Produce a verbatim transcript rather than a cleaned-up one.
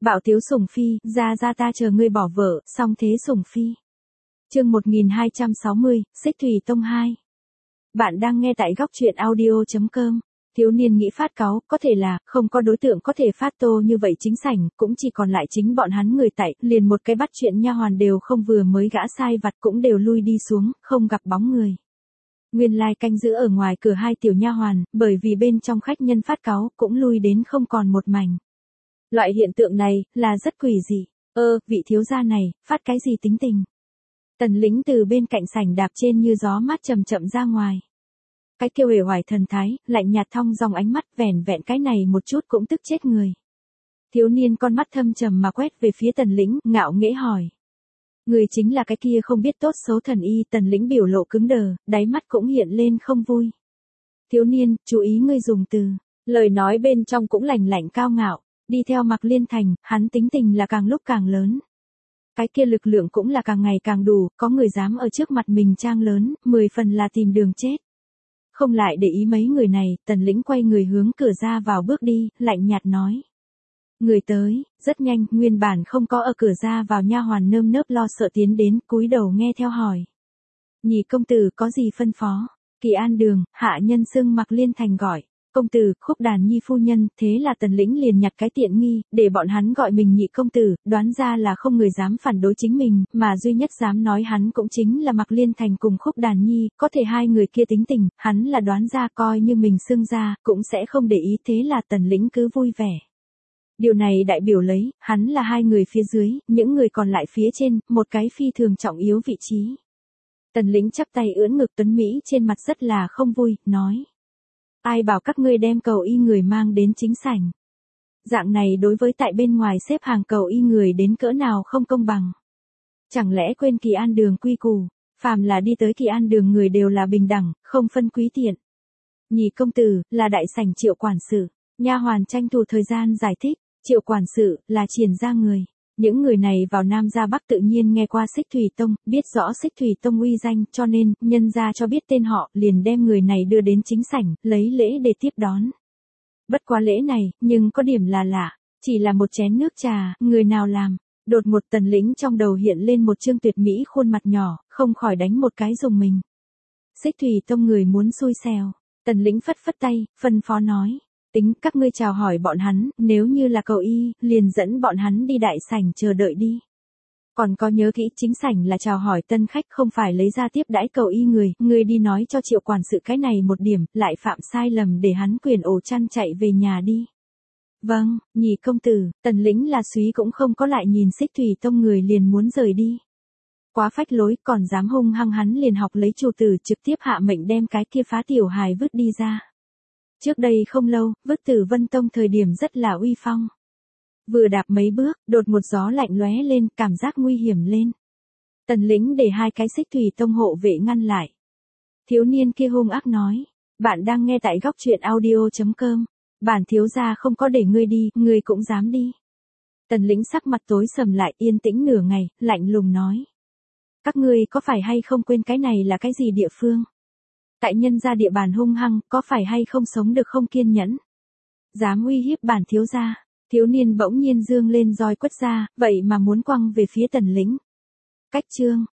Bạo tiếu sủng phi, ra ra ta chờ ngươi bỏ vợ, xong thế sủng phi. Chương một nghìn hai trăm sáu mươi, Xích Thủy Tông hai. Bạn đang nghe tại góc truyện audio chấm com. Thiếu niên nghĩ phát cáu, có thể là, không có đối tượng có thể phát tô như vậy chính sảnh, cũng chỉ còn lại chính bọn hắn người tại, liền một cái bắt chuyện nha hoàn đều không, vừa mới gã sai vặt cũng đều lui đi xuống, không gặp bóng người. Nguyên lai canh giữ ở ngoài cửa hai tiểu nha hoàn, bởi vì bên trong khách nhân phát cáu, cũng lui đến không còn một mảnh. Loại hiện tượng này, là rất quỷ dị. Ơ, vị thiếu gia này, phát cái gì tính tình? Tần Lĩnh từ bên cạnh sảnh đạp trên như gió mát chậm chậm ra ngoài. Cái kêu uể oải thần thái, lạnh nhạt thong dong ánh mắt, vẻn vẹn cái này một chút cũng tức chết người. Thiếu niên con mắt thâm trầm mà quét về phía Tần Lĩnh, ngạo nghễ hỏi. Người chính là cái kia không biết tốt xấu thần y. Tần Lĩnh biểu lộ cứng đờ, đáy mắt cũng hiện lên không vui. Thiếu niên, chú ý ngươi dùng từ. Lời nói bên trong cũng lạnh lạnh cao ngạo. Đi theo Mạc Liên Thành, hắn tính tình là càng lúc càng lớn. Cái kia lực lượng cũng là càng ngày càng đủ, có người dám ở trước mặt mình trang lớn, mười phần là tìm đường chết. Không lại để ý mấy người này, Tần Lĩnh quay người hướng cửa ra vào bước đi, lạnh nhạt nói. Người tới, rất nhanh, nguyên bản không có ở cửa ra vào nha hoàn nơm nớp lo sợ tiến đến, cúi đầu nghe theo hỏi. Nhị công tử có gì phân phó? Kỳ An Đường, hạ nhân xưng Mạc Liên Thành gọi. Công tử, Khúc Đàn Nhi phu nhân, thế là Tần Lĩnh liền nhặt cái tiện nghi, để bọn hắn gọi mình nhị công tử, đoán ra là không người dám phản đối chính mình, mà duy nhất dám nói hắn cũng chính là Mạc Liên Thành cùng Khúc Đàn Nhi, có thể hai người kia tính tình, hắn là đoán ra coi như mình xưng ra, cũng sẽ không để ý, thế là Tần Lĩnh cứ vui vẻ. Điều này đại biểu lấy, hắn là hai người phía dưới, những người còn lại phía trên, một cái phi thường trọng yếu vị trí. Tần Lĩnh chắp tay ưỡn ngực tuấn Mỹ trên mặt rất là không vui, nói. Ai bảo các ngươi đem cầu y người mang đến chính sảnh. Dạng này đối với tại bên ngoài xếp hàng cầu y người đến cỡ nào không công bằng. Chẳng lẽ quên Kỳ An Đường quy củ, phàm là đi tới Kỳ An Đường người đều là bình đẳng, không phân quý tiện. Nhị công tử, là đại sảnh Triệu quản sự. Nha hoàn tranh thủ thời gian giải thích, Triệu quản sự, là Triển gia người. Những người này vào Nam ra Bắc tự nhiên nghe qua Xích Thủy Tông, biết rõ Xích Thủy Tông uy danh, cho nên, nhân ra cho biết tên họ, liền đem người này đưa đến chính sảnh, lấy lễ để tiếp đón. Bất quá lễ này, nhưng có điểm là lạ, chỉ là một chén nước trà, người nào làm. Đột một Tần Lĩnh trong đầu hiện lên một trương tuyệt mỹ khuôn mặt nhỏ, không khỏi đánh một cái dùng mình. Xích Thủy Tông người muốn xui xẻo. Tần Lĩnh phất phất tay, phân phó nói. Tính các ngươi chào hỏi bọn hắn, nếu như là cầu y, liền dẫn bọn hắn đi đại sảnh chờ đợi đi. Còn có nhớ kỹ, chính sảnh là chào hỏi tân khách, không phải lấy ra tiếp đãi cầu y người, người đi nói cho Triệu quản sự cái này một điểm, lại phạm sai lầm để hắn quyền ổ chăn chạy về nhà đi. Vâng, nhị công tử. Tần Lĩnh là suý cũng không có lại nhìn Xích Thủy Tông người liền muốn rời đi. Quá phách lối, còn dám hung hăng, hắn liền học lấy chủ tử trực tiếp hạ mệnh đem cái kia phá tiểu hài vứt đi ra. Trước đây không lâu, vứt Tử Vân Tông thời điểm rất là uy phong. Vừa đạp mấy bước, đột một gió lạnh lóe lên, cảm giác nguy hiểm lên. Tần Lĩnh để hai cái Xích Thủy Tông hộ vệ ngăn lại. Thiếu niên kia hung ác nói, bạn đang nghe tại góc truyện audio chấm com. Bản thiếu gia không có để ngươi đi, ngươi cũng dám đi. Tần Lĩnh sắc mặt tối sầm lại, yên tĩnh nửa ngày, lạnh lùng nói. Các ngươi có phải hay không quên cái này là cái gì địa phương? Tại nhân gia địa bàn hung hăng, có phải hay không sống được không kiên nhẫn? Dám uy hiếp bản thiếu gia. Thiếu niên bỗng nhiên dương lên roi quất ra, vậy mà muốn quăng về phía Tần Lĩnh. Cách chương,